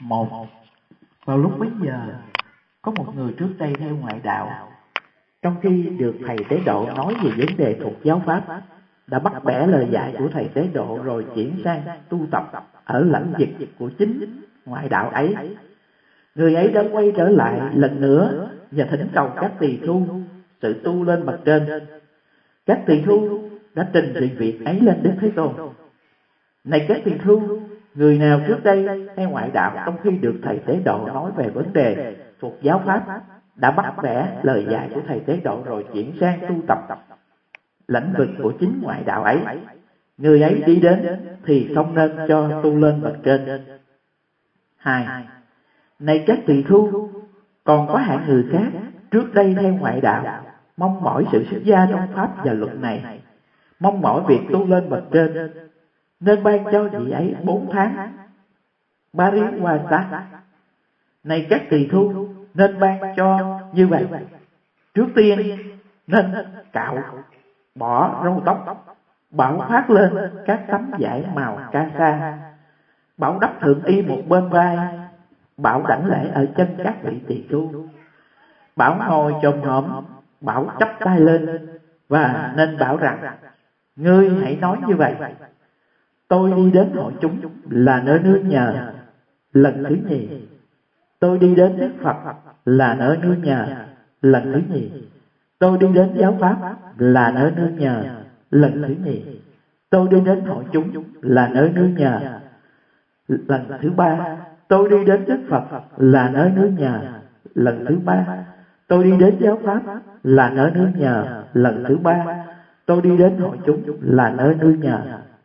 Một, vào lúc bấy giờ, có một người trước đây theo ngoại đạo, trong khi được thầy Tế Độ nói về vấn đề thuộc giáo pháp, đã bắt bẻ lời dạy của thầy Tế Độ rồi chuyển sang tu tập ở lãnh vực của chính ngoại đạo ấy. Người ấy đã quay trở lại lần nữa và thỉnh cầu các tỳ khưu sự tu lên bậc trên. Các tỳ khưu đã trình sự việc ấy lên Đức Thế Tôn. Này các tỳ khưu, người nào trước đây theo ngoại đạo trong khi được thầy Tế Độ nói về vấn đề thuộc giáo pháp đã bắt bẻ lời dạy của thầy Tế Độ rồi chuyển sang tu tập lãnh vực của chính ngoại đạo ấy, người ấy đi đến thì không nên cho tu lên bậc trên. Hai, này các tỳ khưu, còn có hạng người khác trước đây theo ngoại đạo mong mỏi sự xuất gia trong pháp và luật này, mong mỏi việc tu lên bậc trên, nên ban cho vị ấy 4 tháng Pariwasa. Này các tỳ khưu, nên ban cho như vậy. Trước tiên nên cạo bỏ râu tóc, bảo phát lên các tấm vải màu ca sa, bảo đắp thượng y một bên vai, bảo đảnh lễ ở chân các vị tỳ khưu, bảo ngồi chồm hổm, bảo chắp tay lên, và nên bảo rằng: ngươi hãy nói như vậy: tôi đi đến hội chúng là nơi nương nhờ lần thứ nhì. Tôi đi đến Đức Phật là nơi nương nhờ lần thứ nhì. Tôi đi đến giáo pháp là nơi nương nhờ lần thứ nhì. Tôi đi đến hội chúng là nơi nương nhờ lần thứ ba. Tôi đi đến Đức Phật là nơi nương nhờ lần thứ ba. Tôi đi đến giáo pháp là nơi nương nhờ lần thứ ba. Tôi đi đến hội chúng là nơi nương nhờ.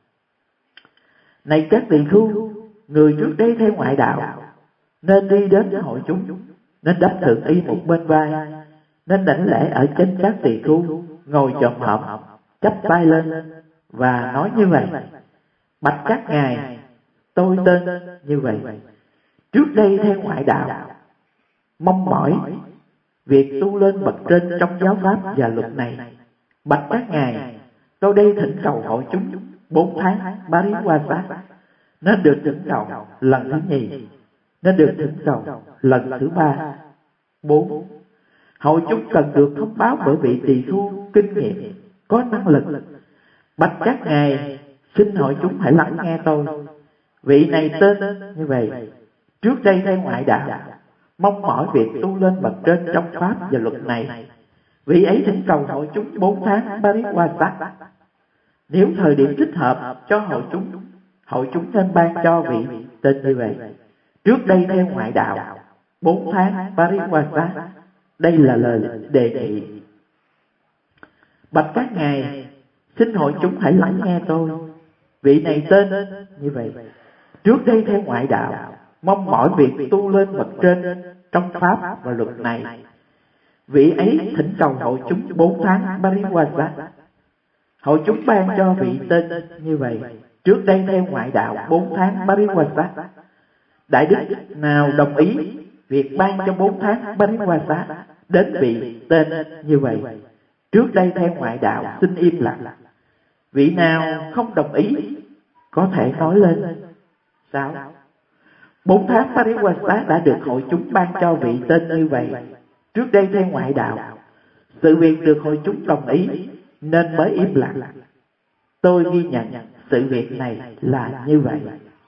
Này các tỳ khưu, người trước đây theo ngoại đạo nên đi đến hội chúng, nên đắp thượng y một bên vai, nên đảnh lễ ở trên các tỳ khưu, ngồi chồm hổm, chắp tay lên và nói như vậy: bạch các ngài, tôi tên như vậy. Trước đây theo ngoại đạo mong mỏi việc tu lên bậc trên trong giáo pháp và luật này. Bạch các ngài, tôi đây thỉnh cầu hội chúng 4 tháng Pariwasa, nên được thỉnh cầu lần thứ nhì, nên được thỉnh cầu lần thứ ba. 4. Hội chúng cần được thông báo bởi vị tỳ khưu kinh nghiệm, có năng lực. Bạch các ngài, xin hội chúng hãy lắng nghe tôi. Vị này tên như vậy, trước đây theo ngoại đạo mong mỏi việc tu lên bậc trên trong pháp và luật này. Vị ấy thỉnh cầu hội chúng 4 tháng Pariwasa. Nếu thời điểm thích hợp cho hội chúng nên ban cho vị tên như vậy. Trước đây theo ngoại đạo 4 tháng Pariwasa. Đây là lời đề nghị. Bạch các ngài, xin hội chúng hãy lắng nghe tôi. Vị này tên như vậy, trước đây theo ngoại đạo mong mỏi việc tu lên bậc trên trong pháp và luật này. Vị ấy thỉnh cầu hội chúng 4 tháng Pariwasa. Hội chúng ban cho vị tên như vậy, trước đây theo ngoại đạo 4 tháng Pariwasa. Đại đức nào đồng ý việc ban cho 4 tháng Pariwasa đến vị tên như vậy, trước đây theo ngoại đạo xin im lặng. Vị nào không đồng ý có thể nói lên. 6. 4 tháng Pariwasa đã được hội chúng ban cho vị tên như vậy, trước đây theo ngoại đạo. Sự việc được hội chúng đồng ý nên mới im lặng. Tôi ghi nhận sự việc này là như vậy.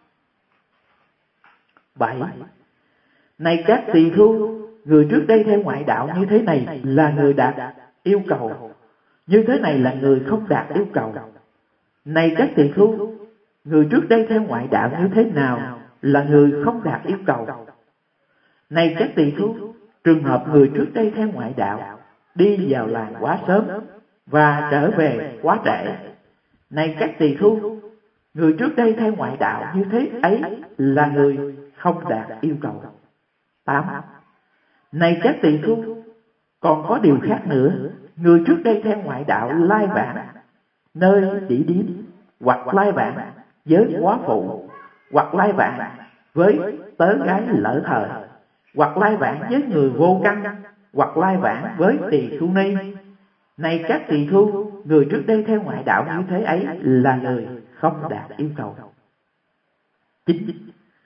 7. Này các tỳ khưu, người trước đây theo ngoại đạo như thế này là người đạt yêu cầu, như thế này là người không đạt yêu cầu. Này các tỳ khưu, người trước đây theo ngoại đạo như thế nào là người không đạt yêu cầu. Này các tỳ khưu, trường hợp người trước đây theo ngoại đạo đi vào làng quá sớm và trở về quá trễ. Này các tỳ khưu, người trước đây theo ngoại đạo như thế ấy là người không đạt yêu cầu. 8. Này các tỳ khưu, còn có điều khác nữa. Người trước đây theo ngoại đạo lai vãng nơi chỉ điếm, hoặc lai vãng với quá phụ, hoặc lai vãng với tớ gái lỡ thời, hoặc lai vãng với người vô căn, hoặc lai vãng với tỳ khưu ni. Này các tỳ khưu, người trước đây theo ngoại đạo như thế ấy là người không đạt yêu cầu. 9.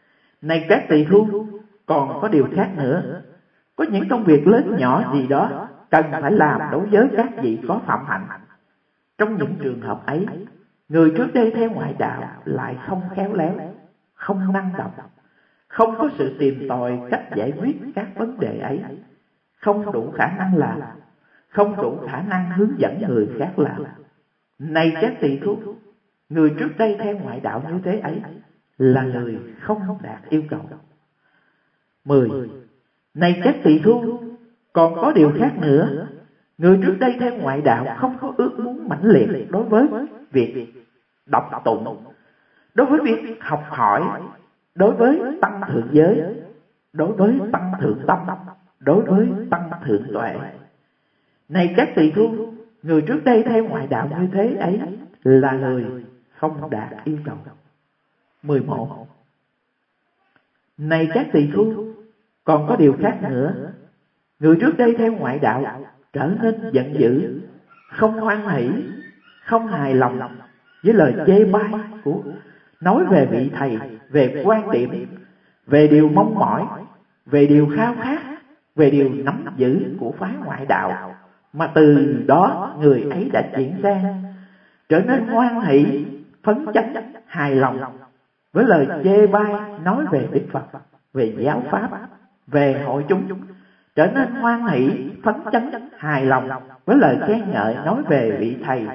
Này các tỳ khưu, còn có điều khác nữa. Có những công việc lớn nhỏ gì đó cần phải làm đối với các vị có phạm hạnh. Trong những trường hợp ấy, người trước đây theo ngoại đạo lại không khéo léo, không năng động, không có sự tìm tòi cách giải quyết các vấn đề ấy, không đủ khả năng làm, không đủ khả năng hướng dẫn người khác làm. Này các tỳ khưu, người trước đây theo ngoại đạo như thế ấy là người không đạt yêu cầu. 10. Này các tỳ khưu, còn có điều khác nữa. Người trước đây theo ngoại đạo không có ước muốn mãnh liệt đối với việc đọc tụng, đối với việc học hỏi, đối với tăng thượng giới, đối với tăng thượng tâm, đối với tăng thượng tuệ. Này các tỳ khưu, người trước đây theo ngoại đạo như thế ấy là người không đạt yêu cầu. 11. Này các tỳ khưu, còn có điều khác nữa. Người trước đây theo ngoại đạo trở nên giận dữ, không hoan hỷ, không hài lòng với lời chê bai của nói về vị thầy, về quan điểm, về điều mong mỏi, về điều khao khát, về điều nắm giữ của phái ngoại đạo, mà từ đó người ấy đã chuyển sang trở nên hoan hỷ, phấn chấn, hài lòng với lời chê bai nói về Đức Phật, về giáo pháp, về hội chúng, trở nên hoan hỷ, phấn chấn, hài lòng với lời khen ngợi nói về vị thầy,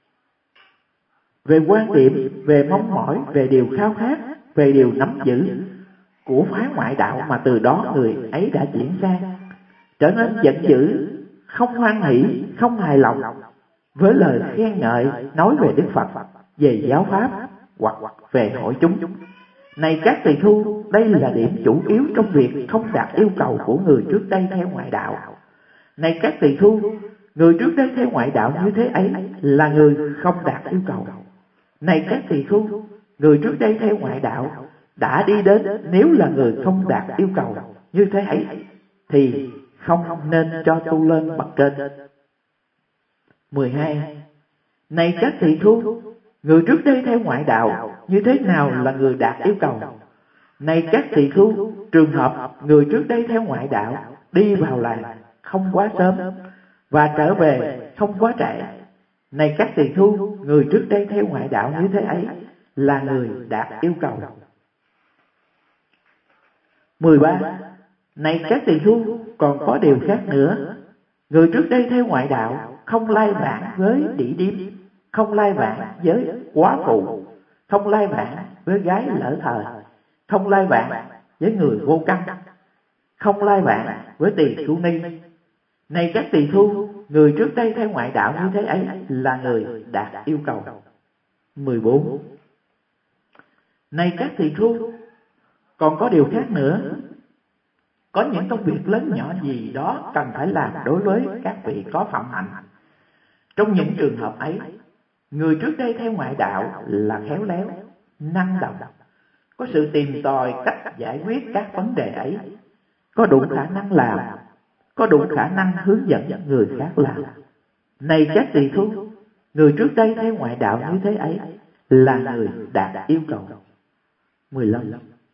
về quan điểm, về mong mỏi, về điều khao khát, về điều nắm giữ của phái ngoại đạo, mà từ đó người ấy đã chuyển sang trở nên giận dữ, không hoan hỷ, không hài lòng với lời khen ngợi nói về Đức Phật, về giáo pháp hoặc về hội chúng. Này các tỳ khưu, đây là điểm chủ yếu trong việc không đạt yêu cầu của người trước đây theo ngoại đạo. Này các tỳ khưu, người trước đây theo ngoại đạo như thế ấy là người không đạt yêu cầu. Này các tỳ khưu, người trước đây theo ngoại đạo đã đi đến, nếu là người không đạt yêu cầu như thế ấy thì không nên cho tu lên bậc trên. 12. Này các tỳ khưu, người trước đây theo ngoại đạo như thế nào là người đạt yêu cầu? Này các tỳ khưu, trường hợp người trước đây theo ngoại đạo đi vào làng không quá sớm và trở về không quá trễ. Này các tỳ khưu, người trước đây theo ngoại đạo như thế ấy là người đạt yêu cầu. 13. Này các tỳ khưu, còn có điều khác nữa. Người trước đây theo ngoại đạo không lai vãng với đĩ điếm, không lai vãng với quá phụ, không lai vãng với gái lỡ thời, không lai vãng với người vô căn, không lai vãng với tỳ khưu ni. Này các tỳ khưu, người trước đây theo ngoại đạo như thế ấy là người đạt yêu cầu. 14. Này các tỳ khưu, còn có điều khác nữa. Có những công việc lớn nhỏ gì đó cần phải làm đối với các vị có phạm hạnh. Trong những trường hợp ấy, người trước đây theo ngoại đạo là khéo léo, năng động, có sự tìm tòi cách giải quyết các vấn đề ấy, có đủ khả năng làm, có đủ khả năng hướng dẫn người khác làm. Này các tỳ khưu, người trước đây theo ngoại đạo như thế ấy là người đạt yêu cầu. 15.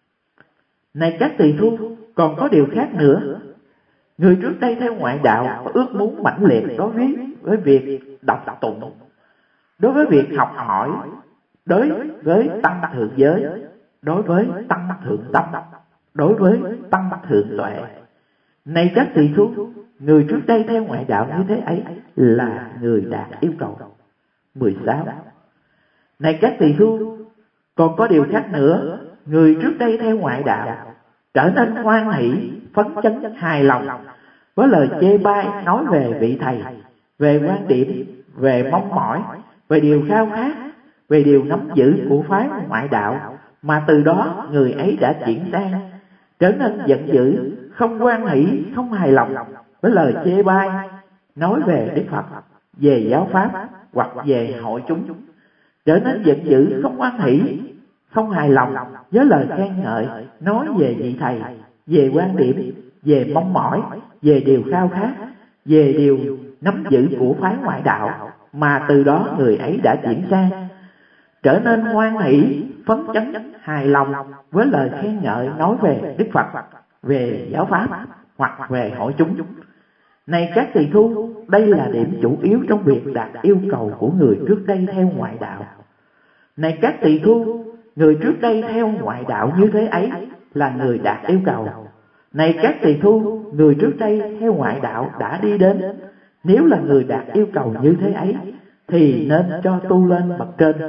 Này các tỳ khưu, còn có điều khác nữa. Người trước đây theo ngoại đạo có ước muốn mãnh liệt đối với việc đọc tụng, đối với việc học hỏi, đối với tăng thượng giới, đối với tăng thượng tâm, đối với tăng thượng tuệ. Này các tỳ khưu, người trước đây theo ngoại đạo như thế ấy là người đạt yêu cầu. 16. Này các tỳ khưu, còn có điều khác nữa. Người trước đây theo ngoại đạo trở nên hoan hỷ, phấn chấn, hài lòng với lời chê bai nói về vị thầy, về quan điểm, về mong mỏi, về điều khao khát, về điều nắm giữ của phái ngoại đạo, mà từ đó người ấy đã chuyển sang trở nên giận dữ, không hoan hỷ, không hài lòng với lời chê bai nói về Đức Phật, về giáo pháp hoặc về hội chúng, trở nên giận dữ, không hoan hỷ, không hài lòng với lời khen ngợi nói về vị thầy, về quan điểm, về mong mỏi, về điều khao khát, về điều nắm giữ của phái ngoại đạo, mà từ đó người ấy đã chuyển sang trở nên hoan hỷ, phấn chấn, hài lòng với lời khen ngợi nói về Đức Phật, về giáo pháp hoặc về hội chúng. Này các tỳ khưu, đây là điểm chủ yếu trong việc đạt yêu cầu của người trước đây theo ngoại đạo. Này các tỳ khưu, người trước đây theo ngoại đạo như thế ấy là người đạt yêu cầu. Này các tỳ khưu, người trước đây theo ngoại đạo đã đi đến, nếu là người đạt yêu cầu như thế ấy thì nên cho tu lên bậc trên.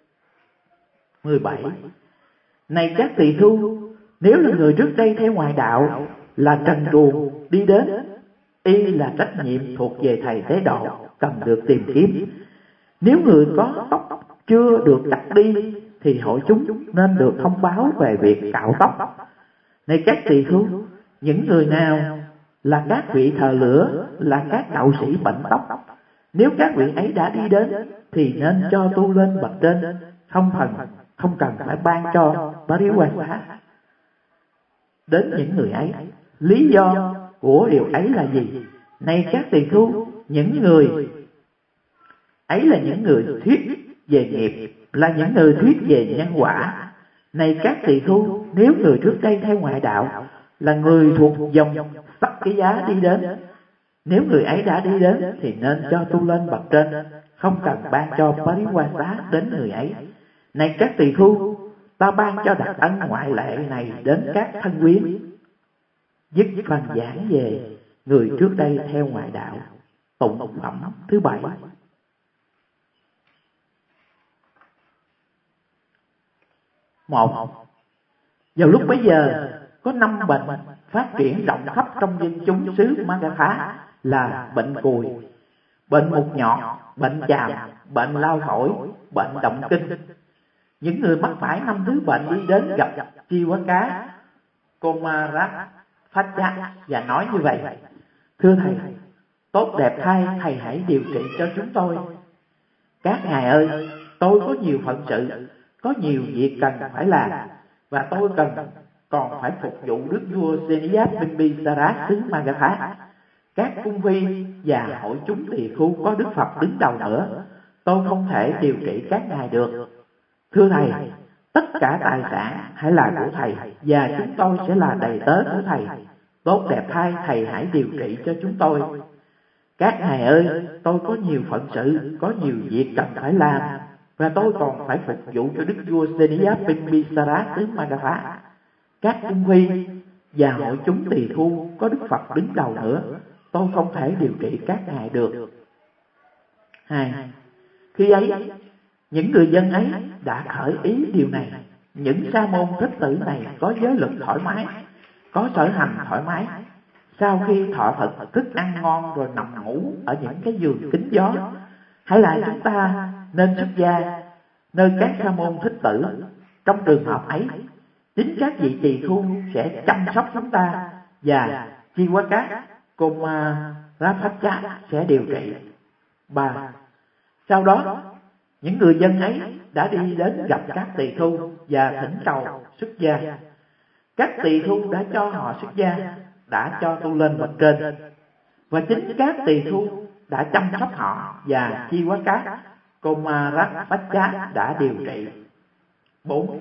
17. Này các tỳ khưu, nếu là người trước đây theo ngoại đạo là trần truồng đi đến, y là trách nhiệm thuộc về thầy tế độ cần được tìm kiếm. Nếu người có tóc chưa được cắt đi thì hội chúng nên được thông báo về việc cạo tóc. Này các tỳ khưu, những người nào là các vị thờ lửa, là các đạo sĩ bệnh tóc, nếu các vị ấy đã đi đến thì nên cho tu lên bậc trên, không cần phải ban cho Pariwasa đến những người ấy. Lý do của điều ấy là gì? Này các tỳ khưu, những người ấy là những người thuyết về nghiệp, là những người thuyết về nhân quả. Này các tỳ khưu, nếu người trước đây theo ngoại đạo là người thuộc dòng Sắc Cái Giá đi đến, nếu người ấy đã đi đến thì nên cho tu lên bậc trên, không cần ban cho Pariwasa đến người ấy. Này các tỳ khưu, ta ban cho đặc ân ngoại lệ này đến các thân quyến. Dứt phần giảng về người trước đây theo ngoại đạo. Tụng phẩm thứ 7. 1. Vào lúc bấy giờ có 5 bệnh phát triển rộng khắp trong dân chúng xứ Magadha, là bệnh cùi, bệnh mụt nhọt, bệnh chàm, bệnh lao phổi, bệnh động kinh. Những người mắc phải 5 thứ bệnh đi đến gặp Chiwaka Kumarapatcha và nói như vậy: thưa thầy, tốt đẹp thay, thầy hãy điều trị cho chúng tôi. Các ngài ơi, tôi có nhiều phận sự, có nhiều việc cần phải làm, và tôi còn phải phục vụ đức vua Seniyat-Bimbisara xứ Magadha, các cung phi và hội chúng tỳ khưu có Đức Phật đứng đầu nữa. Tôi không thể điều trị các ngài được. Thưa thầy, tất cả tài sản hãy là của thầy, và chúng tôi sẽ là đầy tớ của thầy. Tốt đẹp thay, thầy hãy điều trị cho chúng tôi. Các ngài ơi, tôi có nhiều phận sự, có nhiều việc cần phải làm, và tôi còn phải phục vụ cho đức vua Seniyat-Bimbisara xứ Magadha, các cung phi và hội chúng tỳ khưu có Đức Phật đứng đầu nữa. Tôi không thể điều trị các ngài được. 2. Khi ấy, những người dân ấy đã khởi ý điều này. Những sa môn thích tử này có giới lực thoải mái, có sở hành thoải mái. Sau khi thọ thực thức ăn ngon rồi nằm ngủ ở những cái giường kín gió, hay là chúng ta nên xuất gia nơi các sa môn thích tử. Trong trường hợp ấy, chính các vị tỳ khưu sẽ chăm sóc chúng ta, và Chiwaka Kumarapatcha sẽ điều trị. 3. Sau đó, những người dân ấy đã đi đến gặp các tỳ khưu và thỉnh cầu xuất gia. Các tỳ khưu đã cho họ xuất gia, đã cho tu lên bậc trên, và chính các tỳ khưu đã chăm sóc họ, và Chiwaka Kumarapatcha đã điều trị. 4.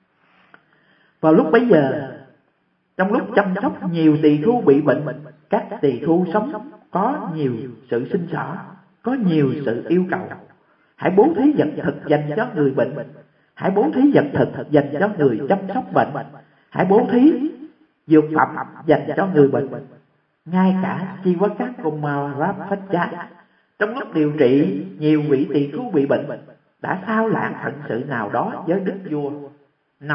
Vào lúc bấy giờ, trong lúc chăm sóc nhiều tỳ khưu bị bệnh, các tỳ khưu sống có nhiều sự sinh sở, có nhiều sự yêu cầu. Hãy bố thí vật thực dành cho người bệnh, hãy bố thí vật thực dành cho người chăm sóc bệnh, hãy bố thí dược phẩm dành cho người bệnh. Ngay cả Chiwaka Kumarapatcha trong lúc điều trị nhiều vị tỳ khưu bị bệnh đã sao lãng phận sự nào đó với đức vua. 5.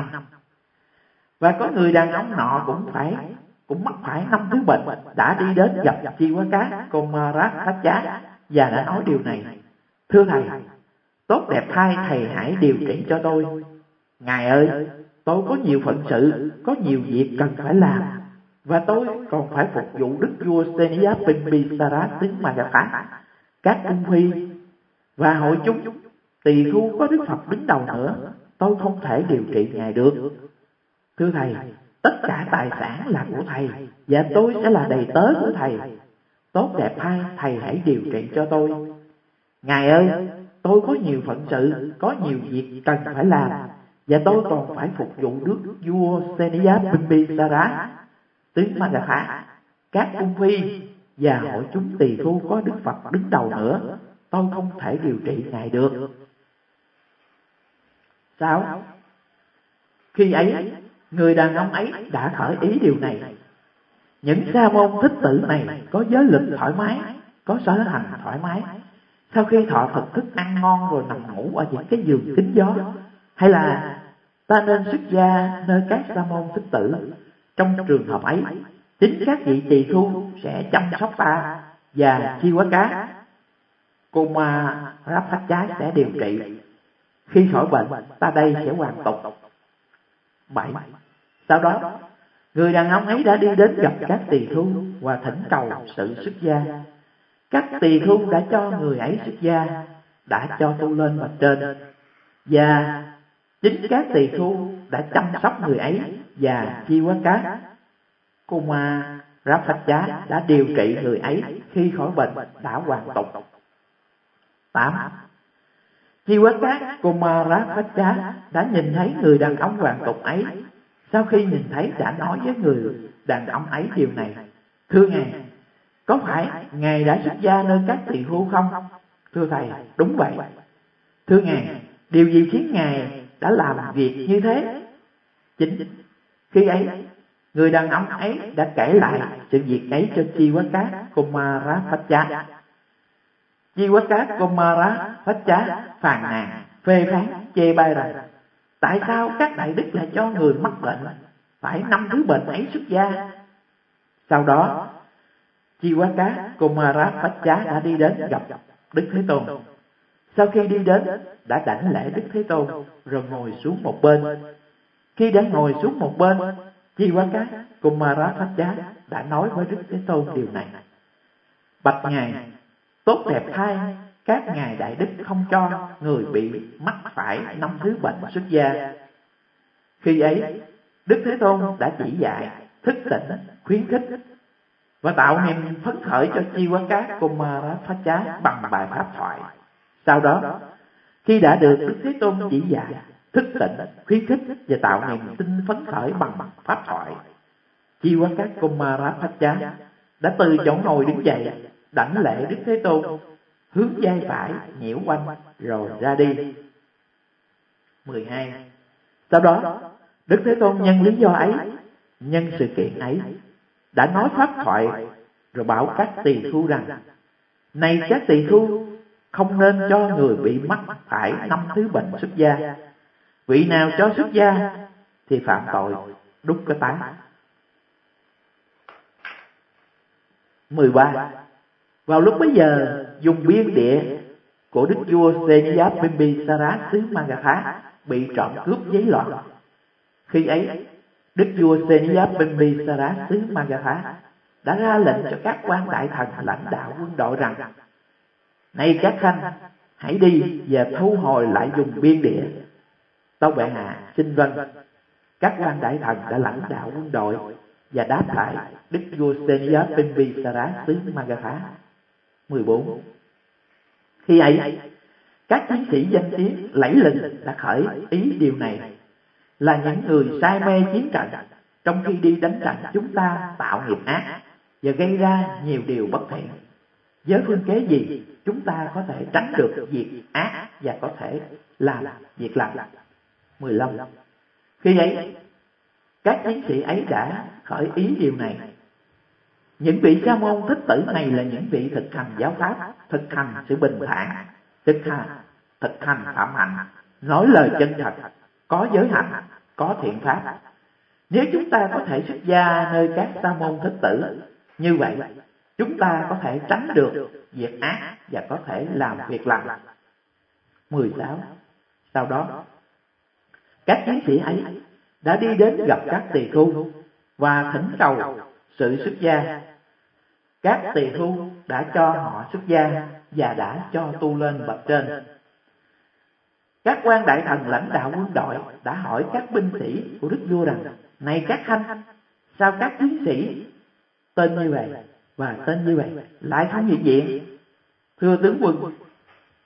Và có người đàn ông nọ cũng mắc phải 5 thứ bệnh, đã đi đến gặp Chiwaka Kumarapatcha và đã nói điều này: thưa thầy, tốt đẹp thay, thầy hãy điều trị cho tôi. Ngài ơi, tôi có nhiều phận sự, có nhiều việc cần phải làm, và tôi còn phải phục vụ đức vua Seniyat-Bimbisara xứ Magadha, các cung phi và hội chúng tỳ khưu có Đức Phật đứng đầu nữa. Tôi không thể điều trị ngài được. Thưa thầy, tất cả tài sản là của thầy, và tôi sẽ là đầy tớ của thầy. Tốt đẹp thay, thầy hãy điều trị cho tôi. Ngài ơi, tôi có nhiều phận sự, có nhiều việc cần phải làm, và tôi còn phải phục vụ nước vua Seniyas Bimbisara, tướng Magadha, các cung phi và hội chúng tỳ khưu có Đức Phật đứng đầu nữa. Tôi không thể điều trị ngài được. 6. Khi ấy, người đàn ông ấy đã khởi ý điều này. Những sa môn thích tử này có giới lực thoải mái, có sở hành thoải mái. Sau khi thọ thực thức ăn ngon rồi nằm ngủ ở những cái giường kín gió, hay là ta nên xuất gia nơi các sa môn thích tử? Trong trường hợp ấy, chính các vị tỳ khưu sẽ chăm sóc ta, và Chiwaka Kumarapachá sẽ điều trị. Khi khỏi bệnh, ta đây sẽ hoàn tục. 7. Sau đó, người đàn ông ấy đã đi đến gặp các tỳ khưu và thỉnh cầu sự xuất gia. Các tỳ khưu đã cho người ấy xuất gia, đã cho tu lên bậc trên, và chính các tỳ khưu đã chăm sóc người ấy, và Chiwaka Kumarapachá đã điều trị người ấy. Khi khỏi bệnh đã hoàn tục. 8. Chiwaka Kumarapachá đã nhìn thấy người đàn ông hoàn tục ấy. Sau khi nhìn thấy đã nói với người đàn ông ấy điều này: Thưa ngài, có phải ngài đã xuất gia nơi các tỳ khưu không? Thưa thầy, đúng vậy. Thưa ngài, điều gì khiến ngài đã làm việc như thế? Chính khi ấy, người đàn ông ấy đã kể lại sự việc ấy cho Chiwaka Kumarapachá. Chiwaka Kumarapachá phàn nàn, phê phán, chê bai rằng: tại sao các đại đức lại cho người mắc bệnh phải 5 thứ bệnh ấy xuất gia? Sau đó, Chiwaka Kumarapachá đã đi đến gặp Đức Thế Tôn. Sau khi đi đến, đã đảnh lễ Đức Thế Tôn rồi ngồi xuống một bên. Khi đã ngồi xuống một bên, Chiwaka Kumarapachá đã nói với Đức Thế Tôn điều này: bạch ngài, tốt đẹp thay các ngài đại đức không cho người bị mắc phải 5 thứ bệnh xuất gia. Khi ấy, Đức Thế Tôn đã chỉ dạy, thức tỉnh, khuyến khích và tạo niềm phấn khởi cho Chiwaka Kumarapachá bằng bài pháp thoại. Sau đó, khi đã được Đức Thế Tôn chỉ dạy, thức tỉnh, khuyến khích và tạo niềm tin phấn khởi bằng pháp thoại, Chiwaka Kumarapachá đã từ chỗ ngồi đứng dậy, đảnh lễ Đức Thế Tôn, hướng vai phải nhiễu quanh rồi ra đi. 12. Sau đó, Đức Thế Tôn nhân lý do ấy, nhân sự kiện ấy, đã nói pháp thoại rồi bảo các tỳ khưu rằng: này các tỳ khưu, không nên cho người bị mắc phải 5 thứ bệnh xuất gia. Vị nào cho xuất gia thì phạm tội đúc cái tán. 13. Vào lúc bấy giờ, vùng biên địa của đức vua Seniyas Bimbisara xứ Magadha bị trộm cướp giấy loạn. Khi ấy, đức vua Seniyas Bimbisara xứ Magadha đã ra lệnh cho các quan đại thần lãnh đạo quân đội rằng: này các khanh, hãy đi và thu hồi lại vùng biên địa. Tâu bệ hạ xin vâng. Các quan đại thần đã lãnh đạo quân đội và đáp lại đức vua Seniyas Bimbisara xứ Magadha. 14. Khi ấy, các chiến sĩ danh tiếng lẫy lừng đã khởi ý điều này, là những người say mê chiến trận, trong khi đi đánh trận chúng ta tạo nghiệp ác và gây ra nhiều điều bất thiện. Với phương kế gì chúng ta có thể tránh được việc ác và có thể làm việc lành? 15. Khi ấy, các chiến sĩ ấy đã khởi ý điều này. Những vị sa môn thích tử này là những vị thực hành giáo pháp, thực hành sự bình thản, thực hành phạm hạnh, nói lời chân thật, có giới hạnh, có thiện pháp. Nếu chúng ta có thể xuất gia nơi các sa môn thích tử, như vậy chúng ta có thể tránh được việc ác và có thể làm việc lành. 16. Sau đó, các chiến sĩ ấy đã đi đến gặp các tỳ khưu và thỉnh cầu sự xuất gia. Các tỳ khưu đã cho họ xuất gia và đã cho tu lên bậc trên. Các quan đại thần lãnh đạo quân đội đã hỏi các binh sĩ của đức vua rằng: này các khanh, sao các chiến sĩ tên như vậy và tên như vậy lại không hiện diện? Thưa tướng quân,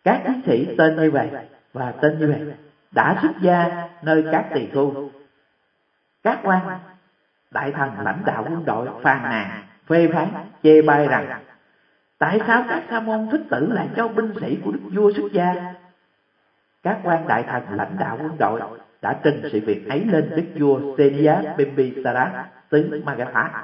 Các chiến sĩ tên như vậy và tên như vậy đã xuất gia nơi các tỳ khu. Các quan đại thần lãnh đạo quân đội phàn nàn, phê phán, chê bai rằng tại sao các sa môn thích tử lại cho binh sĩ của đức vua xuất gia? Các quan đại thần lãnh đạo quân đội đã trình sự việc ấy lên đức vua Seniya Bimbisara xứ Magadha.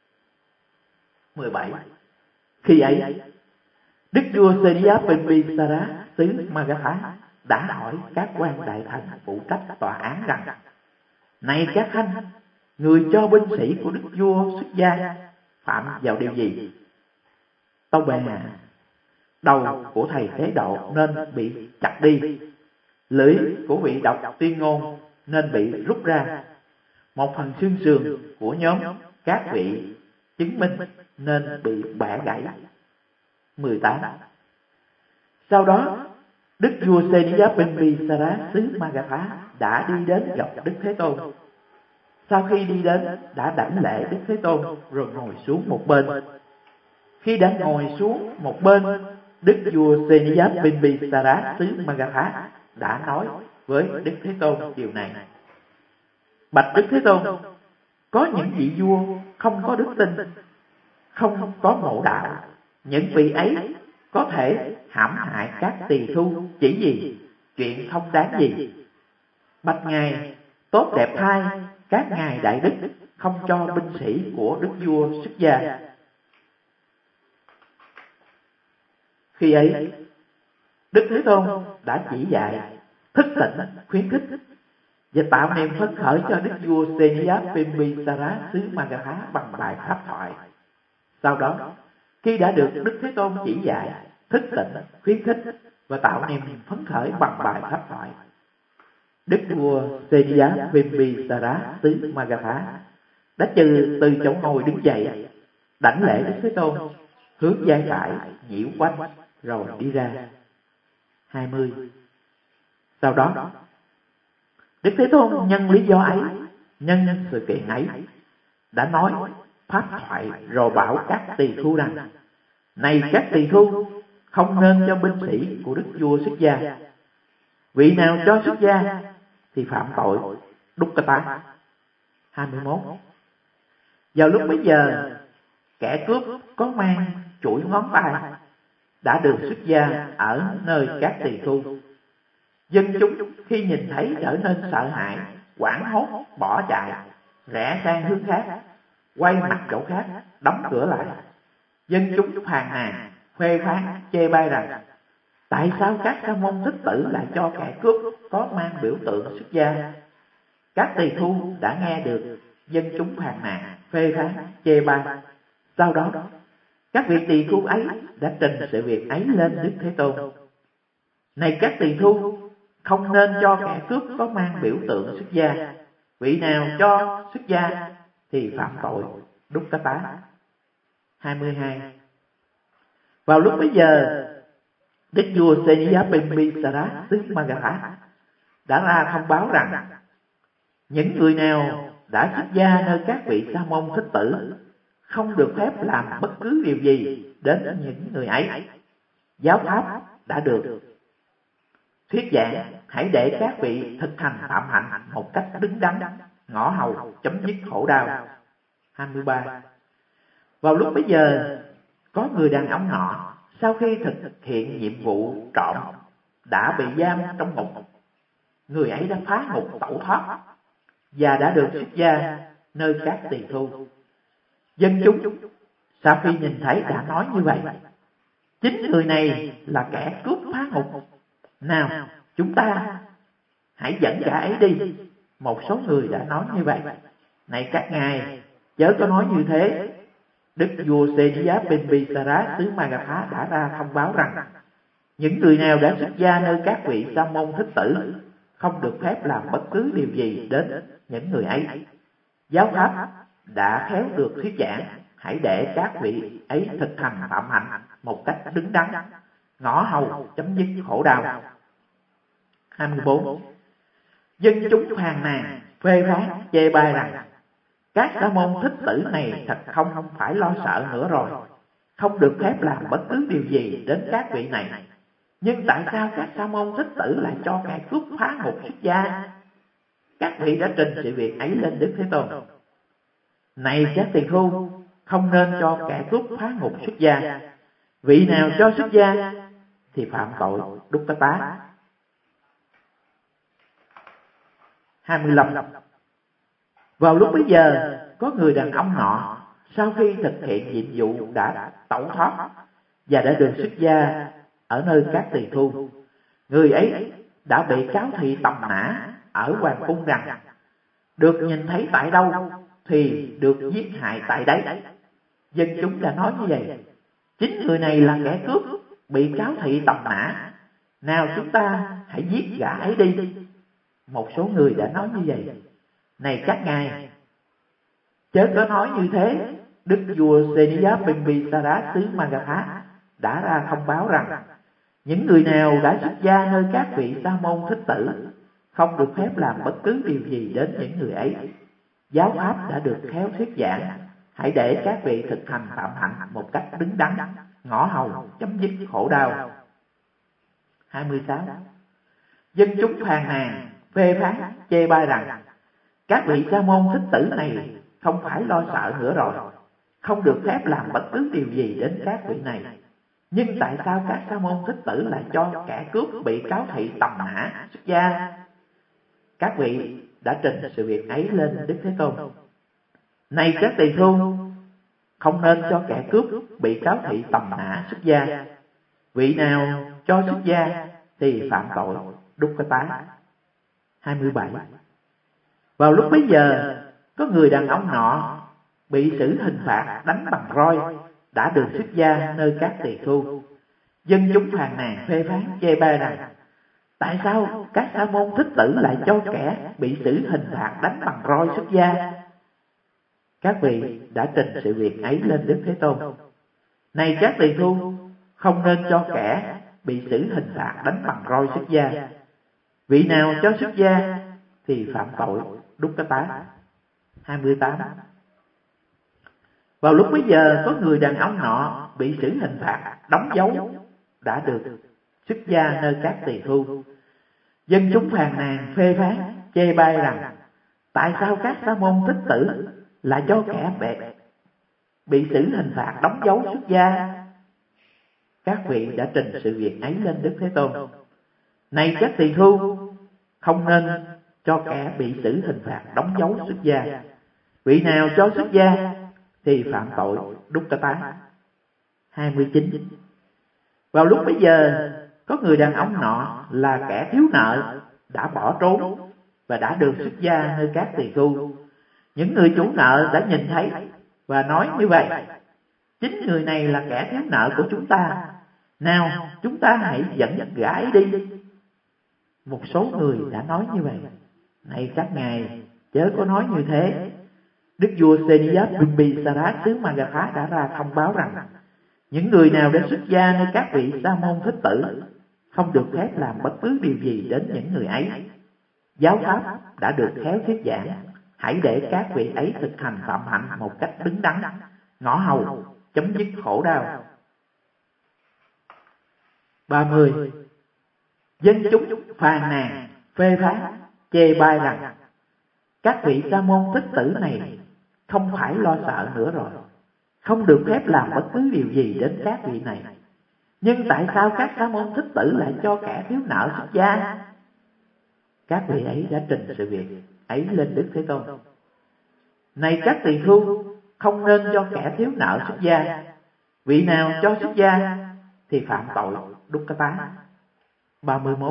17. Khi ấy, đức vua Seniya Bimbisara xứ Magadha đã hỏi các quan đại thần phụ trách tòa án rằng: này các khanh, người cho binh sĩ của đức vua xuất gia phạm vào điều gì? Tâu bệ hạ, đầu của thầy Thế Độ nên bị chặt đi, lưỡi của vị đọc tuyên ngôn nên bị rút ra, một phần xương sườn của nhóm các vị chứng minh nên bị bẻ gãy. 18. Sau đó, đức vua Seniya Bimbisara xứ Magadha đã đi đến gặp Đức Thế Tôn. Sau khi đi đến, đã đảnh lễ Đức Thế Tôn rồi ngồi xuống một bên. Khi đã ngồi xuống một bên, đức vua Seniya Bimbisara xứ Magadha đã nói với Đức Thế Tôn điều này: bạch Đức Thế Tôn, có những vị vua không có đức tin, không có mộ đạo, những vị ấy có thể hãm hại các tỳ khu chỉ vì chuyện không đáng gì. Bạch ngài tốt đẹp thay, các ngài đại đức không cho binh sĩ của đức vua xuất gia. Khi ấy, Đức Thế Tôn đã chỉ dạy, thức tỉnh, khuyến khích và tạo niềm phấn khởi cho đức vua Seniya Bimbisara xứ Magadha bằng bài pháp thoại. Sau đó, khi đã được Đức Thế Tôn chỉ dạy, thức tỉnh, khuyến khích và tạo niềm phấn khởi bằng bài pháp thoại, đức vua Seniya Bimbisara xứ Magadha đã từ chỗ ngồi đứng dậy, đảnh lễ Đức Thế Tôn, hướng vai phải nhiễu quanh rồi đi ra. 20. Sau đó, Đức Thế Tôn nhân lý do ấy, nhân sự kiện ấy, đã nói pháp thoại rồi bảo các tỳ khu rằng: này các tỳ khu, không nên cho binh sĩ của đức vua xuất gia. Vị nào cho xuất gia thì phạm tội Dukkata. 21. Vào lúc bấy giờ, kẻ cướp có mang chuỗi ngón tay đã được xuất gia ở nơi các tỳ khu. Dân chúng khi nhìn thấy trở nên sợ hãi, hoảng hốt bỏ chạy, rẽ sang hướng khác, quay mặt chỗ khác, đóng cửa lại. Dân chúng phàn nàn, phê phán, chê bai rằng: tại sao các sa môn thích tử lại cho kẻ cướp có mang biểu tượng xuất gia? Các tỳ khu đã nghe được dân chúng phàn nàn, phê phán, chê bai. Sau đó, các vị tỳ khu ấy đã trình sự việc ấy lên Đức Thế Tôn. Này các tỳ khu, không nên cho kẻ cướp có mang biểu tượng xuất gia. Vị nào cho xuất gia thì phạm tội Dukkata. 22. Vào lúc bấy giờ, đức vua Seniya Bimbisara xứ Magadha đã ra thông báo rằng: những người nào đã xuất gia nơi các vị sa môn thích tử không được phép làm bất cứ điều gì đến những người ấy. Giáo pháp đã được thuyết giảng, hãy để các vị thực hành phạm hạnh một cách đứng đắn, ngõ hầu chấm dứt khổ đau. 23. Vào lúc bấy giờ, có người đàn ông nọ sau khi thực hiện nhiệm vụ trộm đã bị giam trong ngục. Người ấy đã phá ngục tẩu thoát và đã được xuất gia nơi các tỳ khu. Dân chúng sau khi nhìn thấy đã nói như vậy: chính người này là kẻ cướp phá ngục. Nào, chúng ta hãy dẫn gã ấy đi. Một số người đã nói như vậy: này các ngài, chớ có nói như thế. Đức vua Seniya Bimbisara xứ Magadha đã ra thông báo rằng: những người nào đã xuất gia nơi các vị sa môn thích tử không được phép làm bất cứ điều gì đến những người ấy. Giáo pháp đã khéo được thuyết giảng, hãy để các vị ấy thực hành phạm hạnh một cách đứng đắn, ngõ hầu chấm dứt khổ đau. 24. Dân chúng phàn nàn, phê phán, chê bai rằng: các sa môn thích tử này thật không phải lo sợ nữa rồi, không được phép làm bất cứ điều gì đến các vị này. Nhưng tại sao các sa môn thích tử lại cho kẻ cướp phá ngục xuất gia? Các vị đã trình sự việc ấy lên Đức Thế Tôn. Này các tỳ khưu, không nên cho kẻ cướp phá ngục xuất gia. Vị nào cho xuất gia thì phạm tội Dukkata. 25. Vào lúc bấy giờ, có người đàn ông nọ sau khi thực hiện nhiệm vụ đã tẩu thoát và đã được xuất gia ở nơi các tỳ khưu. Người ấy đã bị cáo thị tầm nã ở hoàng cung rằng được nhìn thấy tại đâu thì được giết hại tại đấy. Dân chúng đã nói như vậy: chính người này là kẻ cướp bị cáo thị tầm nã, nào chúng ta hãy giết gã ấy đi. Một số người đã nói như vậy: này các ngài, chớ có nói như thế. Đức vua Seniyapinpisara xứ Magadha đã ra thông báo rằng những người nào đã xuất gia nơi các vị sa môn thích tử không được phép làm bất cứ điều gì đến những người ấy. Giáo pháp đã được khéo thuyết giảng, hãy để các vị thực hành phạm hạnh một cách đứng đắn, ngõ hầu chấm dứt khổ đau. 26. Dân chúng phàn nàn, phê phán, chê bai rằng các vị sa môn thích tử này không phải lo sợ nữa rồi, không được phép làm bất cứ điều gì đến các vị này. Nhưng tại sao các sa môn thích tử lại cho kẻ cướp bị cáo thị tầm nã xuất gia? Các vị đã trình sự việc ấy lên Đức Thế Tôn. Này các tỳ khưu, không nên cho kẻ cướp bị cáo thị tầm nã xuất gia. Vị nào cho xuất gia thì phạm tội Dukkata. 27. Vào lúc bấy giờ, có người đàn ông nọ bị xử hình phạt đánh bằng roi đã được xuất gia nơi các tỳ khưu. Dân chúng phàn nàn, phê phán, chê bai rằng tại sao các sa môn thích tử lại cho kẻ bị xử hình phạt đánh bằng roi xuất gia? Các vị đã trình sự việc ấy lên Đức Thế Tôn. Này các tỳ khưu, không nên cho kẻ bị xử hình phạt đánh bằng roi xuất gia. Vị nào cho xuất gia thì phạm tội Dukkata. 28. Vào lúc bấy giờ, có người đàn ông nọ bị xử hình phạt đóng dấu đã được xuất gia nơi các tỳ khưu. Dân chúng phàn nàn, phê phán, chê bai rằng tại sao các sa môn thích tử lại cho kẻ bị xử hình phạt đóng dấu xuất gia? Các vị đã trình sự việc ấy lên Đức Thế Tôn. Này các tỳ khưu, không nên cho kẻ bị xử hình phạt đóng dấu xuất gia. Vị nào cho xuất gia thì phạm tội Dukkata. 29. Vào lúc bấy giờ, có người đàn ông nọ là kẻ thiếu nợ đã bỏ trốn và đã được xuất gia nơi các tỳ khưu. Những người chủ nợ đã nhìn thấy và nói như vậy: chính người này là kẻ thiếu nợ của chúng ta, nào chúng ta hãy dẫn gã ấy đi. Một số người đã nói như vậy: này các ngài, chớ có nói như thế. Đức vua Seniyapinpisara xứ Magadha đã ra thông báo rằng những người nào đã xuất gia nơi các vị sa môn thích tử không được phép làm bất cứ điều gì đến những người ấy. Giáo pháp đã được khéo thuyết giảng, hãy để các vị ấy thực hành phạm hạnh một cách đứng đắn, ngõ hầu chấm dứt khổ đau. 30. Dân chúng phàn nàn, phê phán, chê bai rằng các vị sa môn thích tử này không phải lo sợ nữa rồi, không được phép làm bất cứ điều gì đến các vị này. Nhưng tại sao các sa môn thích tử lại cho kẻ thiếu nợ xuất gia? Các vị ấy đã trình sự việc ấy lên Đức Thế Tôn. Này các tỳ khưu, không nên cho kẻ thiếu nợ xuất gia. Vị nào cho xuất gia thì phạm tội Dukkata. 31.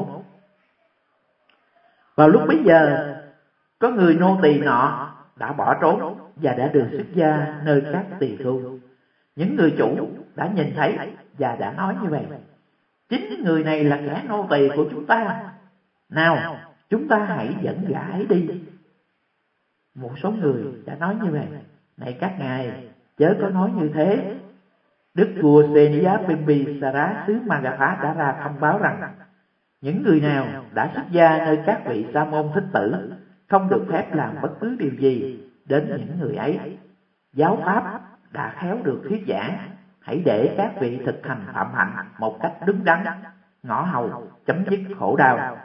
Vào lúc bấy giờ, có người nô tỳ nọ đã bỏ trốn và đã được xuất gia nơi các tỳ khưu. Những người chủ đã nhìn thấy và đã nói như vậy: chính người này là kẻ nô tỳ của chúng ta, nào chúng ta hãy dẫn gã ấy đi. Một số người đã nói như vậy: này các ngài, chớ có nói như thế. Đức vua Seniyapinpisara xứ Magadha đã ra thông báo rằng những người nào đã xuất gia nơi các vị sa môn thích tử không được phép làm bất cứ điều gì đến những người ấy. Giáo pháp đã khéo được thuyết giảng, hãy để các vị thực hành phạm hạnh một cách đứng đắn, ngõ hầu chấm dứt khổ đau.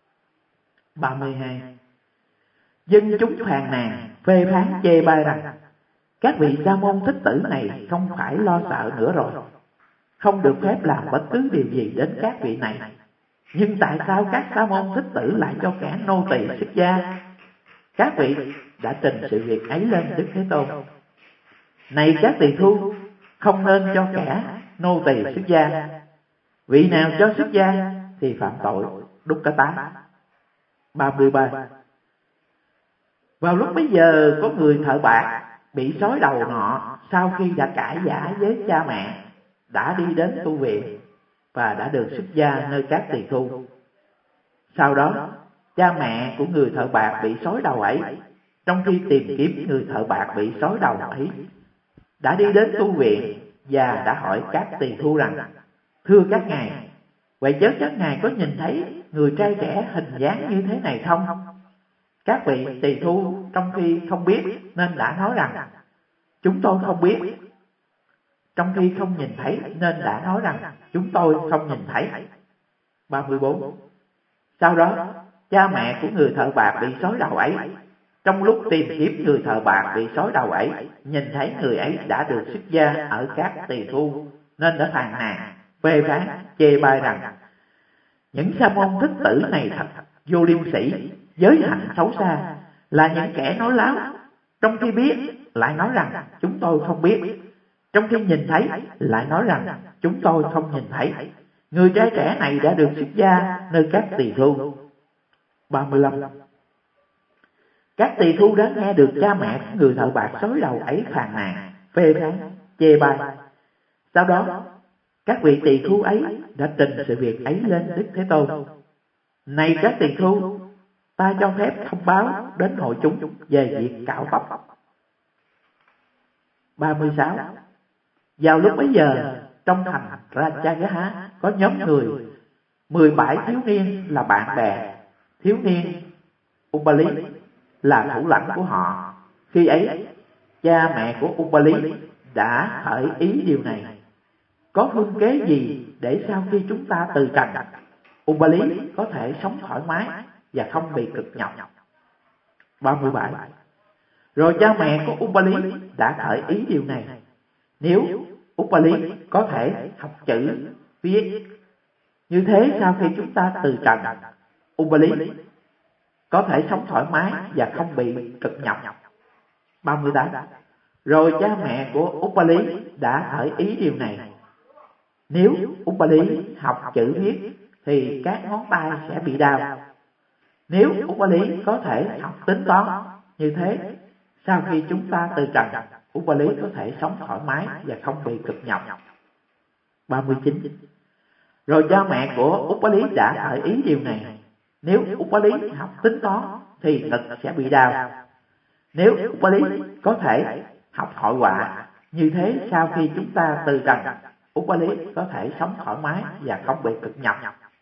32. Dân chúng phàn nàn, phê phán chê bai rằng các vị sa môn thích tử này không phải lo sợ nữa rồi, không được phép làm bất cứ điều gì đến các vị này. Nhưng tại sao các sa môn thích tử lại cho kẻ nô tỳ xuất gia? Các vị đã trình sự việc ấy lên Đức Thế Tôn. Này các tỳ khưu, không nên cho kẻ nô tỳ xuất gia. Vị nào cho xuất gia thì phạm tội đúc cả tám. 33. Vào lúc bấy giờ có người thợ bạc bị sói đầu nọ, sau khi đã cãi vã với cha mẹ, đã đi đến tu viện và đã được xuất gia nơi các tỳ khưu. Sau đó cha mẹ của người thợ bạc bị sói đầu ấy, trong khi tìm kiếm người thợ bạc bị sói đầu ấy, đã đi đến tu viện và đã hỏi các tỳ khưu rằng: thưa các ngài, vậy chớ các ngài có nhìn thấy người trai trẻ hình dáng như thế này không? Các vị tỳ khưu trong khi không biết nên đã nói rằng: chúng tôi không biết. Trong khi không nhìn thấy nên đã nói rằng: chúng tôi không nhìn thấy. 34. Sau đó cha mẹ của người thợ bạc bị sói đầu ấy, trong lúc tìm kiếm người thợ bạc bị sói đầu ấy, nhìn thấy người ấy đã được xuất gia ở các tỳ khưu, nên đã phàn nàn, phê phán, chê bai rằng: những sa môn thích tử này thật vô liêm sỉ, giới hạnh xấu xa, là những kẻ nói láo. Trong khi biết lại nói rằng chúng tôi không biết, trong khi nhìn thấy lại nói rằng chúng tôi không nhìn thấy. Người trai trẻ này đã được xuất gia nơi các tỳ khưu. 35. Các tỳ khưu đã nghe được cha mẹ của người thợ bạc sói đầu ấy phàn nàn, phê phán, chê bai. Sau đó các vị tỳ khưu ấy đã trình sự việc ấy lên Đức Thế Tôn. Này các tỳ khưu, ta cho phép thông báo đến hội chúng về việc cạo tóc. 36. Vào lúc bấy giờ, trong thành Rajagaha có nhóm người 17 thiếu niên là bạn bè. Thiếu niên Upali là thủ lãnh của họ. Khi ấy, cha mẹ của Upali đã khởi ý điều này: có phương kế gì để sau khi chúng ta từ trần, Upali có thể sống thoải mái và không bị cực nhọc? 37. Rồi cha mẹ của Upali đã khởi ý điều này: nếu Upali có thể học chữ, viết, như thế sau khi chúng ta từ trần, Upali có thể sống thoải mái và không bị cực nhọc. 38. Rồi cha mẹ của Upali đã khởi ý điều này: nếu Upali học chữ viết thì các ngón tay sẽ bị đau. Nếu Upali có thể học tính toán, như thế sau khi chúng ta từ trần, Upali có thể sống thoải mái và không bị cực nhọc. 39. Rồi cha mẹ của Upali đã khởi ý điều này: nếu Upali học tính toán thì ngực sẽ bị đau. Nếu Upali có thể học hội họa, như thế sau khi chúng ta từ trần, Upali có thể sống thoải mái và không bị cực nhọc.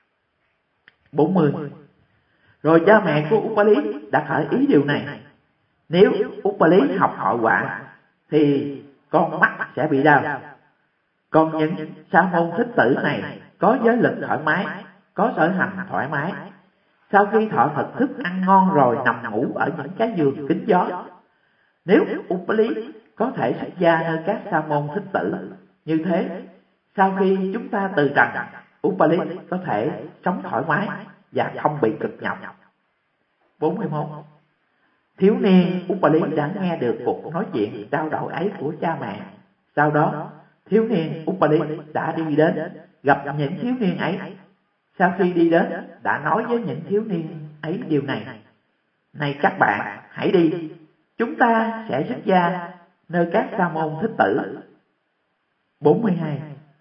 40. Rồi cha mẹ của Upali đã khởi ý điều này: nếu Upali học hội họa thì con mắt sẽ bị đau. Còn những sa môn thích tử này có giới lực thoải mái, có sở hành thoải mái, sau khi thọ thực thức ăn ngon rồi nằm ngủ ở những cái giường kín gió. Nếu Upali có thể xuất gia nơi các sa môn thích tử, như thế sau khi chúng ta từ trần, Upali có thể sống thoải mái và không bị cực nhọc. 41. Thiếu niên Upali đã nghe được cuộc nói chuyện trao đổi ấy của cha mẹ. Sau đó thiếu niên Upali đã đi đến gặp những thiếu niên ấy. Sau khi đi đến đã nói với những thiếu niên ấy điều này: này các bạn, hãy đi, chúng ta sẽ xuất gia nơi các sa môn thích tử. 42.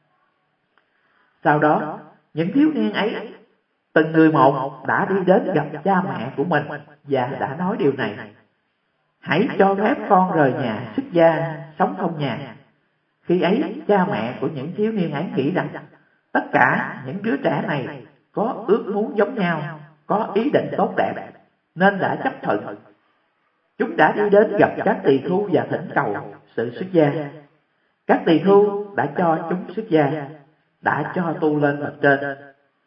Sau đó những thiếu niên ấy từng người một đã đi đến gặp cha mẹ của mình và đã nói điều này: hãy cho phép con rời nhà xuất gia sống thông nhà. Khi ấy cha mẹ của những thiếu niên ấy nghĩ rằng tất cả những đứa trẻ này có ước muốn giống nhau, có ý định tốt đẹp, nên đã chấp thuận. Chúng đã đi đến gặp các tỳ khưu và thỉnh cầu sự xuất gia. Các tỳ khưu đã cho chúng xuất gia, đã cho tu lên bậc trên.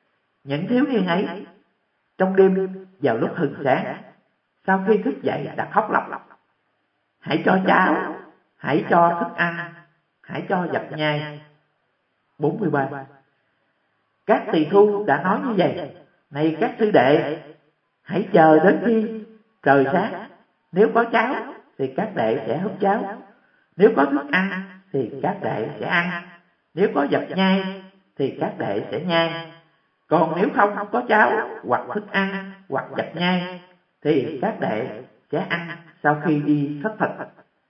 Những thiếu niên ấy trong đêm vào lúc hừng sáng, sau khi thức dậy đã khóc lóc: hãy cho cháo, hãy cho thức ăn, hãy cho vật nhai. 43. Các tỳ khu đã nói như vậy: này các sư đệ, hãy chờ đến khi trời sáng. Nếu có cháo thì các đệ sẽ húp cháo, nếu có thức ăn thì các đệ sẽ ăn, nếu có vật nhai thì các đệ sẽ nhai. Còn nếu không có cháo hoặc thức ăn hoặc vật nhai thì các đệ sẽ ăn sau khi đi khất thực.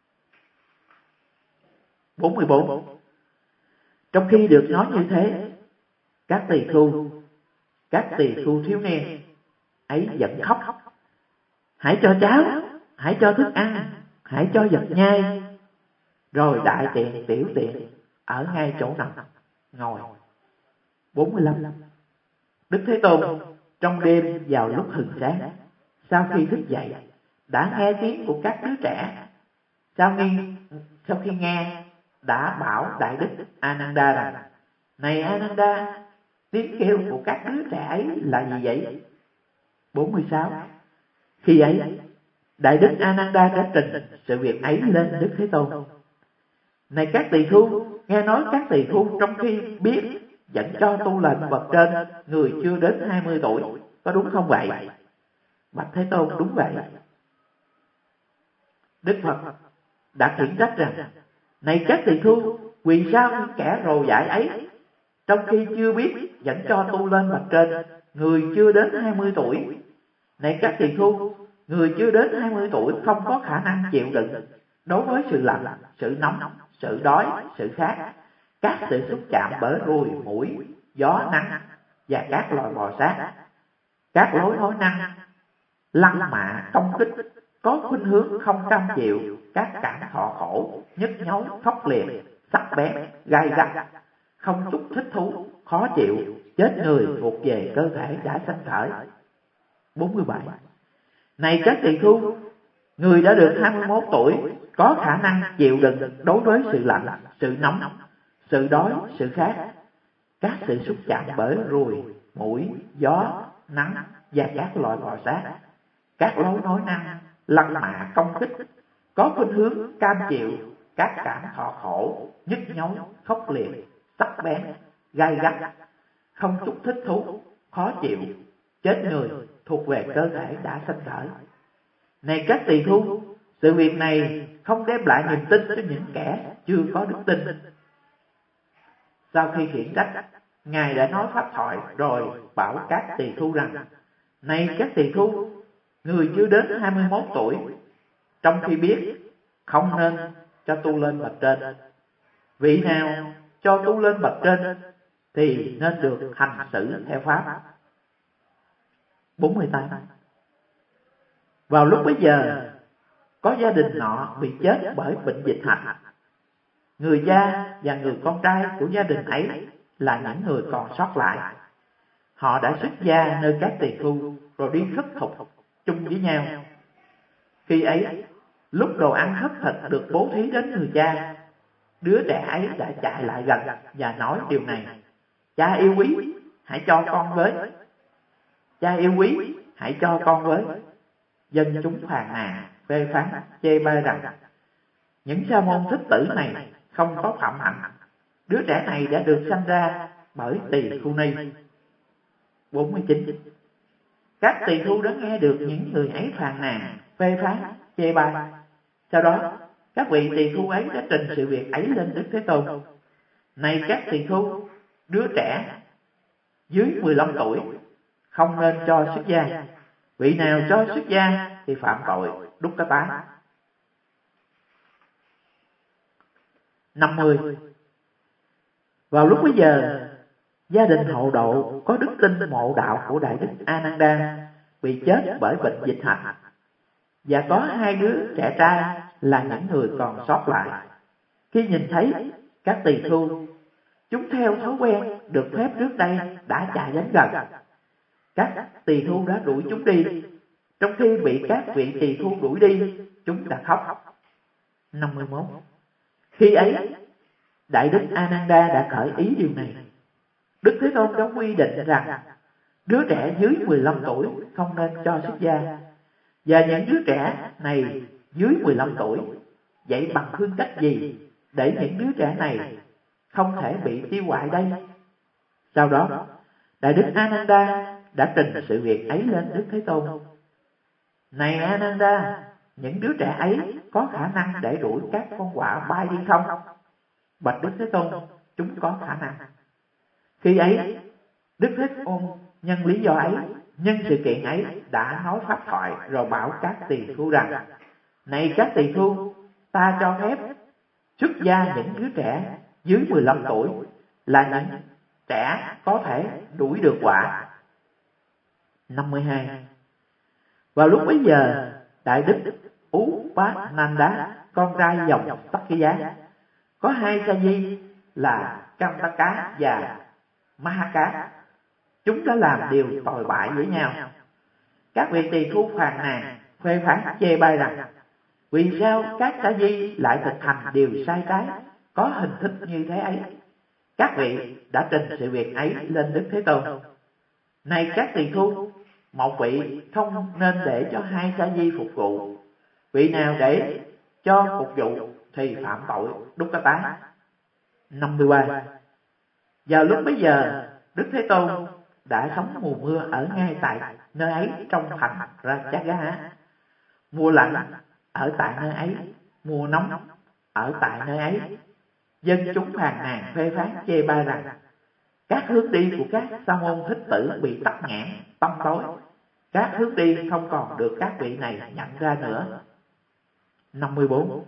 44. Trong khi được nói như thế, các tỳ khu thiếu niên ấy vẫn khóc: hãy cho cháo, hãy cho thức ăn, hãy cho vật nhai. Rồi đại tiện tiểu tiện ở ngay chỗ nằm ngồi. 45. Đức Thế Tôn trong đêm vào lúc hừng sáng, sau khi thức dậy đã nghe tiếng của các đứa trẻ. Sau khi nghe đã bảo Đại Đức Ananda rằng: này Ananda, tiếng kêu của các đứa trẻ ấy là gì vậy? 46. Khi ấy Đại Đức Ananda đã trình sự việc ấy lên Đức Thế Tôn: này các tỳ khu, nghe nói các tỳ khu trong khi biết dẫn cho tu lệnh bậc trên người chưa đến 20 tuổi, có đúng không vậy? Bạch Thế Tôn: đúng vậy. Đức Phật đã khiển trách rằng: này các tỳ khu, vì sao những kẻ rồ dại ấy trong khi chưa biết dẫn cho tu lên bậc trên người chưa đến 20 tuổi? Này các tỳ khu, người chưa đến 20 tuổi không có khả năng chịu đựng đối với sự lạnh, sự nóng, sự đói, sự khát, các sự xúc chạm bởi ruồi, muỗi, gió, nắng và các loài bò sát, các lối nói năng, lăng mạ, công kích, có khuynh hướng không cam chịu, các cảm thọ khổ, nhức nhối, khốc liệt, sắc bén, gai gắt, không chút thích thú, khó chịu, chết người thuộc về cơ thể đã sanh khởi. 47. Này các tỳ khu, người đã được 21 tuổi có khả năng chịu đựng đối với sự lạnh, sự nóng, sự đói, sự khát, các sự xúc chạm bởi ruồi, muỗi, gió, nắng và các loại bò sát, các lối nói năng, lăng mạ, công kích, có khuynh hướng cam chịu, các cảm thọ khổ, nhức nhối, khốc liệt, sắc bén, gai gắt, không chút thích thú, khó chịu, chết người thuộc về cơ thể đã sanh khởi. Này các tỳ khu, sự việc này không đem lại niềm tin cho những kẻ chưa có đức tin. Sau khi khiển trách, Ngài đã nói pháp thoại rồi bảo các tỳ khu rằng: này các tỳ khu, người chưa đến 21 tuổi trong khi biết không nên cho tu lên bậc trên. Vị nào cho tu lên bậc trên thì nên được hành xử theo pháp. 48. Vào lúc bấy giờ, có gia đình nọ bị chết bởi bệnh dịch hạch. Người cha và người con trai của gia đình ấy là những người còn sót lại. Họ đã xuất gia nơi các tỳ khu rồi đi khất thực chung với nhau. Khi ấy, lúc đồ ăn khất thực được bố thí đến người cha, đứa trẻ ấy đã chạy lại gần và nói điều này: cha yêu quý, hãy cho con với. Cha yêu quý, hãy cho con với. Dân chúng phàn nàn, phê phán, chê bai rằng: những sa môn thích tử này không có phạm hạnh. Đứa trẻ này đã được sanh ra bởi tỳ khu ni. 49. Các tỳ khu đã nghe được những người ấy phàn nàn, phê phán, chê bai. Sau đó, các vị tỳ khu ấy đã trình sự việc ấy lên Đức Thế Tôn: này các tỳ khu, đứa trẻ dưới 15 tuổi không nên cho xuất gia. Vị nào cho xuất gia thì phạm tội đúc cá tá. 50. Vào lúc bấy giờ, gia đình hộ độ có đức tin mộ đạo của Đại Đức Ananda bị chết bởi bệnh dịch hạch, và có hai đứa trẻ trai là những người còn sót lại. Khi nhìn thấy các tỳ khu, chúng theo thói quen được phép trước đây đã chạy đến gần. Các tỳ khu đã đuổi chúng đi. Trong khi bị các vị tỳ khu đuổi đi, chúng đã khóc. 51. Khi ấy, Đại Đức Ananda đã khởi ý điều này. Đức Thế Tôn đã quy định rằng đứa trẻ dưới 15 tuổi không nên cho xuất gia. Và những đứa trẻ này dưới 15 tuổi, vậy bằng phương cách gì để những đứa trẻ này không thể bị tiêu hoại đây? Sau đó, Đại Đức Ananda đã trình sự việc ấy lên Đức Thế Tôn. Này Ananda, những đứa trẻ ấy có khả năng để đuổi các con quạ bay đi không? Bạch Đức Thế Tôn, chúng có khả năng. Khi ấy, Đức Thế Tôn nhân lý do ấy, nhân sự kiện ấy đã nói pháp thoại rồi bảo các tỳ khưu rằng: này các tỳ khưu, ta cho phép xuất gia những đứa trẻ dưới 15 tuổi là những trẻ có thể đuổi được quạ. 52. Vào lúc bấy giờ, Đại Đức Upananda, con trai dòng Tắc Giá, có hai sa di là Kantaka và Mahaka, chúng đã làm điều tồi bại với nhau. Các vị tỳ khưu phàn nàn, phê phán chê bai rằng: vì sao các sa di lại thực hành điều sai trái, có hình thức như thế ấy? Các vị đã trình sự việc ấy lên Đức Thế Tôn. Này các tỳ khưu, một vị không nên để cho hai sa di phục vụ. Vị nào để cho phục vụ thì phạm tội Dukkata. 53. Vào lúc bấy giờ, Đức Thế Tôn đã sống mùa mưa ở ngay tại nơi ấy trong thành Ratchaga. Mùa lạnh ở tại nơi ấy, mùa nóng ở tại nơi ấy. Dân chúng phàn nàn phê phán chê bai rằng: các hướng đi của các sa môn thích tử bị tắc nghẽn, tâm tối. Các hướng đi không còn được các vị này nhận ra nữa. 54.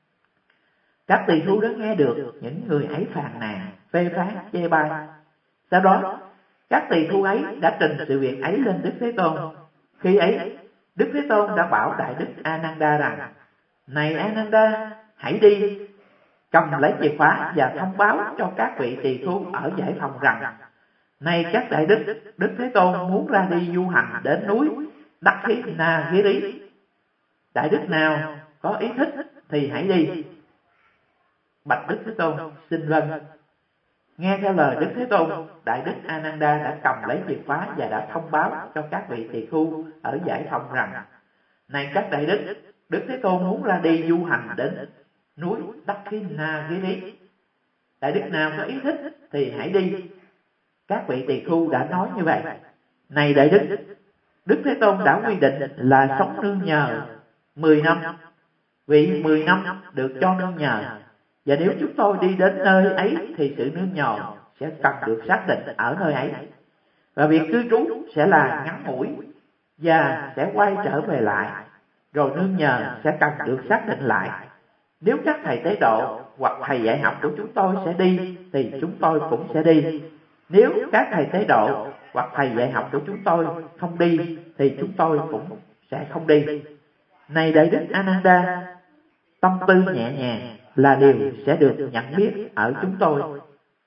Các tỳ khưu đã nghe được những người ấy phàn nàn, phê phán chê bai. Sau đó, các tỳ khưu ấy đã trình sự việc ấy lên Đức Thế Tôn. Khi ấy, Đức Thế Tôn đã bảo Đại Đức Ananda rằng: này Ananda, hãy đi, cầm lấy chìa khóa và thông báo cho các vị tỳ khưu ở dãy phòng rằng: này các đại đức, Đức Thế Tôn muốn ra đi du hành đến núi Dakhinagiri. Đại đức nào có ý thích thì hãy đi. Bạch Đức Thế Tôn, xin vâng. Nghe theo lời Đức Thế Tôn, Đại Đức Ananda đã cầm lấy chìa khóa và đã thông báo cho các vị tỳ khưu ở dãy phòng rằng: này các đại đức, Đức Thế Tôn muốn ra đi du hành đến núi Dakhinagiri. Đại đức nào có ý thích thì hãy đi. Các vị tỳ khưu đã nói như vậy. Này đại đức, Đức Thế Tôn đã quy định là sống nương nhờ 10 năm. Vì 10 năm được cho nương nhờ, và nếu chúng tôi đi đến nơi ấy thì sự nương nhờ sẽ cần được xác định ở nơi ấy, và việc cư trú sẽ là ngắn ngủi và sẽ quay trở về lại, rồi nương nhờ sẽ cần được xác định lại. Nếu các thầy tế độ hoặc thầy dạy học của chúng tôi sẽ đi thì chúng tôi cũng sẽ đi. Nếu các thầy tế độ hoặc thầy dạy học của chúng tôi không đi thì chúng tôi cũng sẽ không đi. Này Đại Đức Ananda, tâm tư nhẹ nhàng là điều sẽ được nhận biết ở chúng tôi.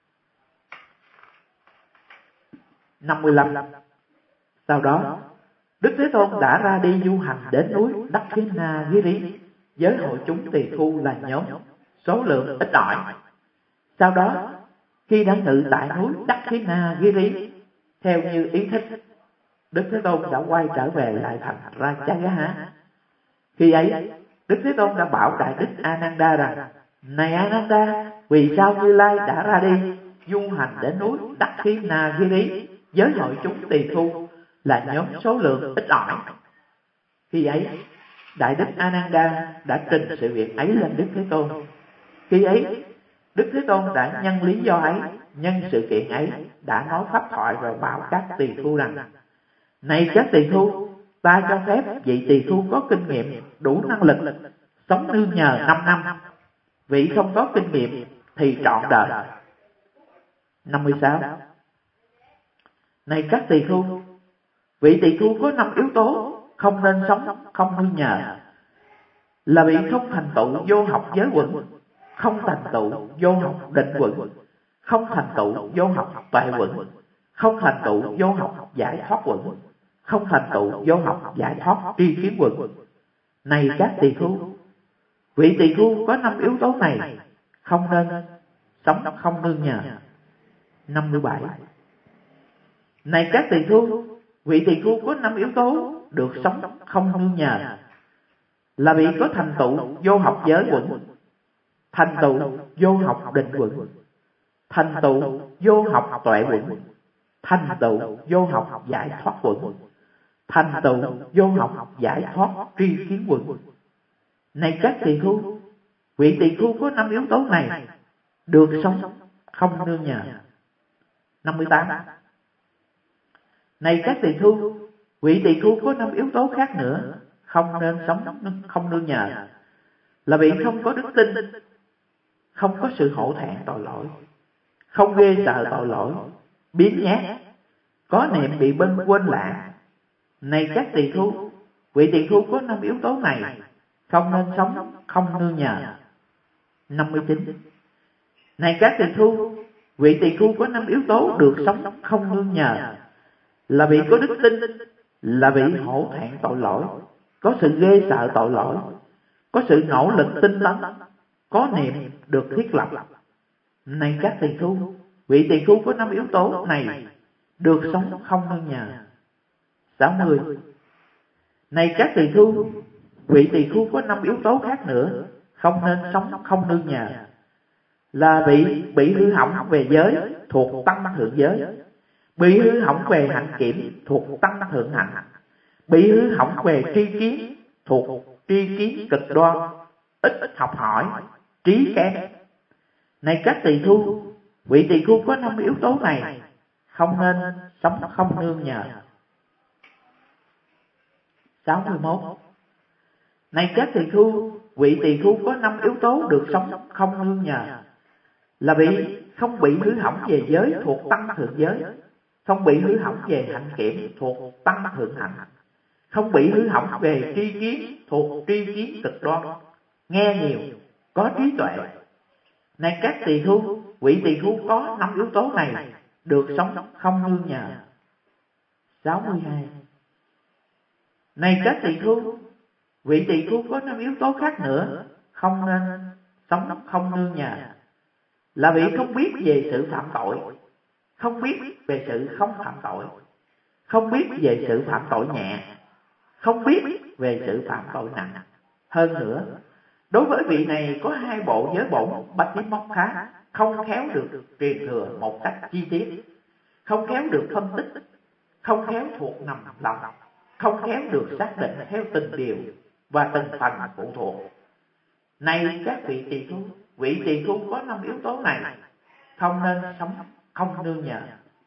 55. Sau đó, Đức Thế Tôn đã ra đi du hành đến núi Dakhinagiri với hội chúng tỳ khưu là nhóm, số lượng ít ỏi. Sau đó, khi đã ngự tại núi Dakhinagiri theo như ý thích, Đức Thế Tôn đã quay trở về lại thành Ratchaga. Khi ấy, Đức Thế Tôn đã bảo Đại Đức Ananda rằng: này Ananda, vì sao Như Lai đã ra đi du hành đến núi Dakhinagiri với hội chúng tỳ khưu là nhóm số lượng ít ỏi? Khi ấy, Đại Đức Ananda đã trình sự việc ấy lên Đức Thế Tôn. Khi ấy, Đức Thế Tôn đã nhân lý do ấy, nhân sự kiện ấy, đã nói pháp thoại rồi bảo các tỳ khưu rằng: này các tỳ khưu, ta cho phép vị tỳ khưu có kinh nghiệm đủ năng lực sống nương nhờ 5 năm. Vị không có kinh nghiệm thì trọn đời. 56. Này các tỳ khưu, vị tỳ khưu có 5 yếu tố không nên sống không nương nhờ, là vị không thành tựu vô học giới quẩn, không thành tựu vô học định quẩn, không thành tựu vô học tuệ quẩn, không thành tựu vô học giải thoát quẩn, không thành tựu vô học giải thoát tri kiến quẩn. Này các tỳ khưu, vị tỳ khưu có 5 yếu tố này không nên sống không nương nhờ. 57. Này các tỳ khưu, vị tỳ khưu có 5 yếu tố được sống không nương nhờ, là vị có thành tựu vô học giới quẩn, thành tựu vô học định quẩn, thành tựu vô học tuệ quẩn, thành tựu vô học giải thoát quẩn, thành tựu vô học giải thoát tri kiến quẩn. Này các tỳ khưu, vị tỳ khưu có 5 yếu tố này được sống không nương nhờ. 58. Này các tỳ khưu, vị tỳ khưu có 5 yếu tố khác nữa không nên sống không nương nhờ, là vị không có đức tin, không có sự hổ thẹn tội lỗi, không ghê sợ tội lỗi, biến nhát, có niệm bị quên lãng. Này các tỳ khưu, vị tỳ khưu có 5 yếu tố này không nên sống không nương nhờ. 59. Này các tỳ khưu, vị tỳ khưu có 5 yếu tố được sống không nương nhờ, là vị có đức tin, là vị hổ thẹn tội lỗi, có sự ghê sợ tội lỗi, có sự nỗ lực tinh tấn, có niệm được thiết lập. Này các tỳ khưu, vị tỳ khưu có 5 yếu tố này được sống không nương nhờ. 60. Này các tỳ khưu, vị tỳ khưu có 5 yếu tố khác nữa không nên sống không nương nhờ, là vị bị hư hỏng về giới thuộc tăng thượng giới, bị hư hỏng về hạnh kiểm thuộc tăng thượng hạnh, bị hư hỏng về tri kiến thuộc tri kiến cực đoan, ít học hỏi, trí kém. Này các tỳ khưu, vị tỳ khưu có 5 yếu tố này không nên sống không nương nhờ. 61. Này các tỳ khưu, vị tỳ khưu có 5 yếu tố được sống không nương nhờ, là vị không bị hư hỏng về giới thuộc tăng thượng giới, không bị hư hỏng về hạnh kiểm thuộc tăng thượng hạnh, không bị hư hỏng về tri kiến thuộc tri kiến cực đoan, nghe nhiều, có trí tuệ. Này các tỳ khưu, vị tỳ khưu có 5 yếu tố này được sống không nương nhờ. 62. Này các tỳ khưu, vị tỳ khưu có 5 yếu tố khác nữa không nên sống không nương nhờ, là vị không biết về sự phạm tội, không biết về sự không phạm tội, không biết về sự phạm tội nhẹ, không biết về sự phạm tội nặng. Hơn nữa, đối với vị này có 2 bộ giới bổn Patimokkha không khéo được truyền thừa một cách chi tiết, không khéo được phân tích, không khéo thuộc nằm lòng, không khéo được xác định theo từng điều và từng phần phụ thuộc. Này các vị tỳ khưu, vị tỳ khưu có 5 yếu tố này không nên sống không nương nhờ.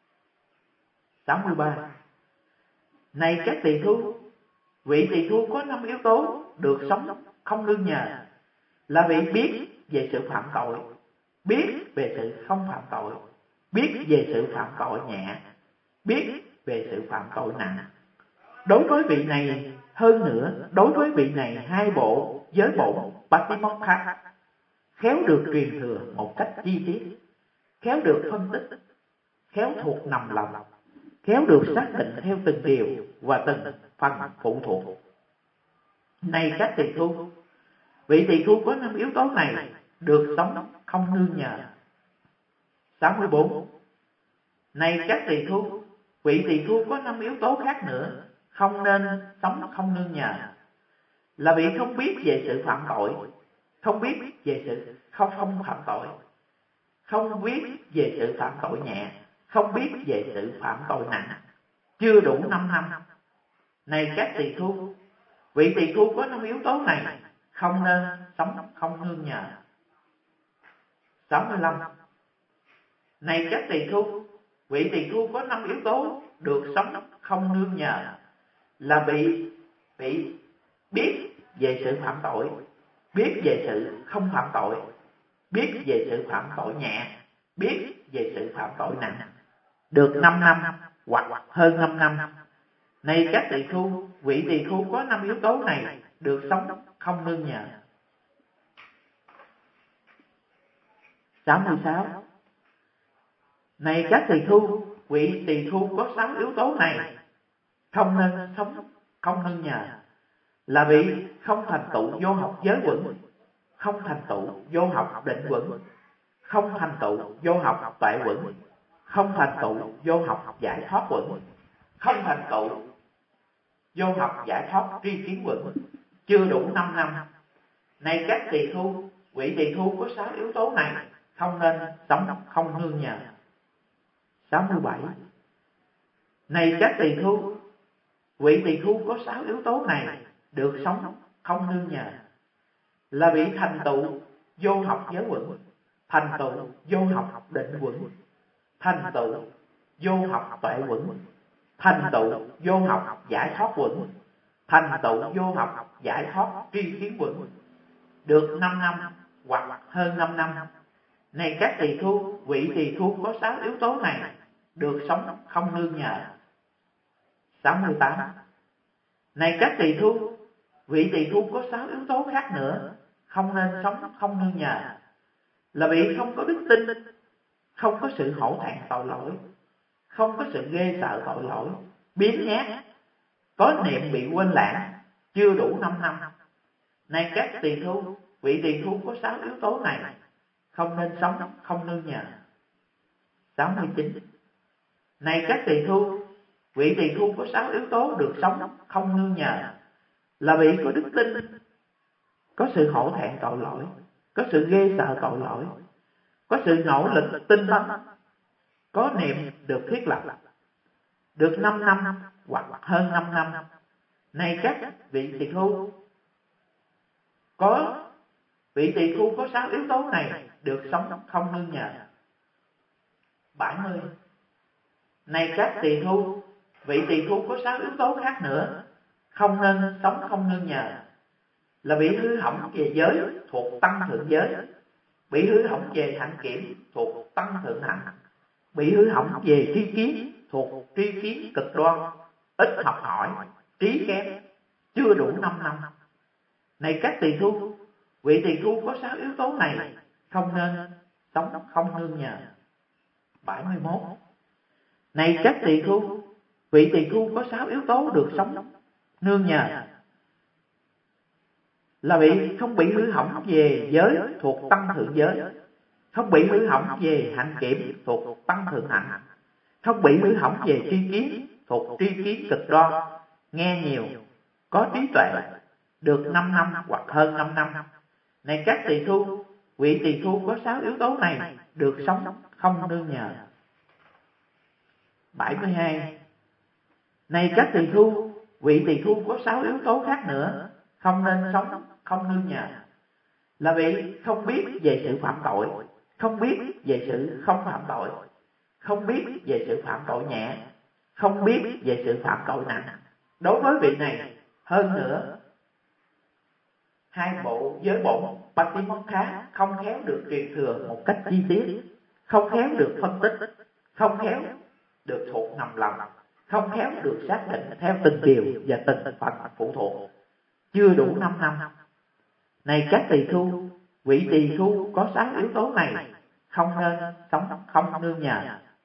63. Này các tỳ khưu, vị tỳ khưu có 5 yếu tố được sống không nương nhờ, là vị biết về sự phạm tội, biết về sự không phạm tội, biết về sự phạm tội nhẹ, biết về sự phạm tội nặng. Đối với vị này, hơn nữa, đối với vị này 2 bộ giới bổn Patimokkha khéo được truyền thừa một cách chi tiết, khéo được phân tích, khéo thuộc nằm lòng, khéo được xác định theo từng điều và từng phần phụ thuộc. Này các tỳ khưu, vị tỳ khưu có 5 yếu tố này được sống không nương nhờ. 64. Này các tỳ khưu, vị tỳ khưu có 5 yếu tố khác nữa không nên sống không nương nhờ, là vị không biết về sự phạm tội, không biết về sự không phạm tội, không biết về sự phạm tội nhẹ, không biết về sự phạm tội nặng, chưa đủ 5 năm. Này các tỳ khưu, vị tỳ khưu có 5 yếu tố này không nên sống không nương nhờ. 65. Này các tỳ khưu, vị tỳ khưu có 5 yếu tố được sống không nương nhờ, là bị biết về sự phạm tội, biết về sự không phạm tội, biết về sự phạm tội nhẹ, biết về sự phạm tội nặng, được 5 năm hoặc hơn 5 năm. Này các tỳ khưu, vị tỳ khưu có 5 yếu tố này được sống không nương nhờ. 66. Này các tỳ khưu, vị tỳ khưu có 6 yếu tố này không nên sống không nương nhờ, là vị không thành tựu vô học giới quẩn, không thành tựu vô học định quẩn, không thành tựu vô học tuệ quẩn, không thành tựu vô học giải thoát vững, không thành tựu vô học giải thoát tri kiến vững, chưa đủ 5 năm. Này các tỳ khu, vị tỳ khu có 6 yếu tố này, không nên sống không nương nhờ. 67. Này các tỳ khu, vị tỳ khu có 6 yếu tố này, được sống không nương nhờ, là bị thành tựu vô học giới vững, thành tựu vô học định vững, thành tựu vô học tuệ vững, thành tựu vô học giải thoát vững, thành tựu vô học giải thoát tri kiến vững, được 5 năm hoặc hơn 5 năm. Này các tỳ khu, vị tỳ khu có 6 yếu tố này, được sống không nương nhờ. 68. Này các tỳ khu, vị tỳ khu có 6 yếu tố khác nữa, không nên sống không nương nhờ, là bị không có đức tin, không có sự hổ thẹn tội lỗi, không có sự ghê sợ tội lỗi, biếng nhác, có niệm bị quên lãng, chưa đủ 5 năm. Này các tỳ khu, vị tỳ khu có 6 yếu tố này, không nên sống không nương nhờ. 69. Này các tỳ khu, vị tỳ khu có 6 yếu tố được sống không nương nhờ, là bị có đức tin, có sự hổ thẹn tội lỗi, có sự ghê sợ tội lỗi, có sự nỗ lực tinh tấn, có niệm được thiết lập, được 5 năm hoặc hơn 5 năm. Này các vị tỳ khu, vị tỳ khu có 6 yếu tố này, được sống không nương nhờ. 70. Này các tỳ khu, vị tỳ khu có 6 yếu tố khác nữa, không nên sống không nương nhờ, là bị hư hỏng về giới thuộc tăng thượng giới, bị hư hỏng về hạnh kiểm thuộc tăng thượng hạnh, bị hư hỏng về tri kiến thuộc tri kiến cực đoan, ít học hỏi, trí kém, chưa đủ 5 năm. Này các tỳ khu, vị tỳ khu có 6 yếu tố này, không nên sống không nương nhờ. 71. Này các tỳ khu, vị tỳ khu có 6 yếu tố được sống nương nhờ, là không bị hư hỏng về giới thuộc tăng thượng giới, không bị hư hỏng về hạnh kiểm thuộc tăng thượng hạnh, không bị hư hỏng về tri kiến thuộc tri kiến cực đoan, nghe nhiều, có trí tuệ, được 5 năm hoặc hơn 5 năm. Này các tỳ khu, vị tỳ khu có 6 yếu tố này, được sống không nương nhờ. 72. Này các tỳ khu, vị tỳ khu có 6 yếu tố khác nữa, không nên sống không nương nhờ, là vì không biết về sự phạm tội, không biết về sự không phạm tội, không biết về sự phạm tội nhẹ, không biết về sự phạm tội nặng. Đối với vị này, hơn nữa, 2 bộ giới bổn Patimokkha không khéo được truyền thừa một cách chi tiết, không khéo được phân tích, không khéo được thuộc nằm lòng, không khéo được xác định theo từng điều và từng phần phụ thuộc, chưa đủ 5 năm. Này các tỳ khu, vị tỳ khu có 6 yếu tố này, không nên sống không nương nhờ.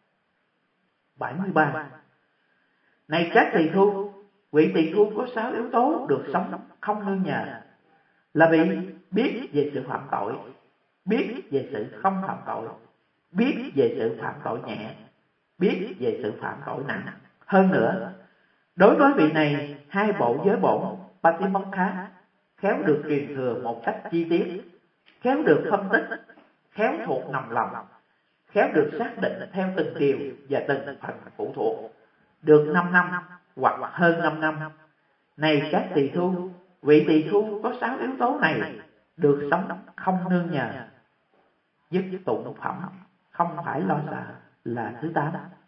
73. Này các tỳ khu, vị tỳ khu có 6 yếu tố được sống không nương nhờ, là bị biết về sự phạm tội, biết về sự không phạm tội, biết về sự phạm tội nhẹ, biết về sự phạm tội nặng. Hơn nữa, đối với vị này, 2 bộ giới bổn Patimokkha khéo được truyền thừa một cách chi tiết, khéo được phân tích, khéo thuộc nằm lòng, khéo được xác định theo từng điều và từng phần phụ thuộc, được 5 năm hoặc hơn 5 năm. Này các tỳ khu, vị tỳ khu có 6 yếu tố này, được sống không nương nhờ. Dứt tụng phẩm không phải lo sợ là thứ 8.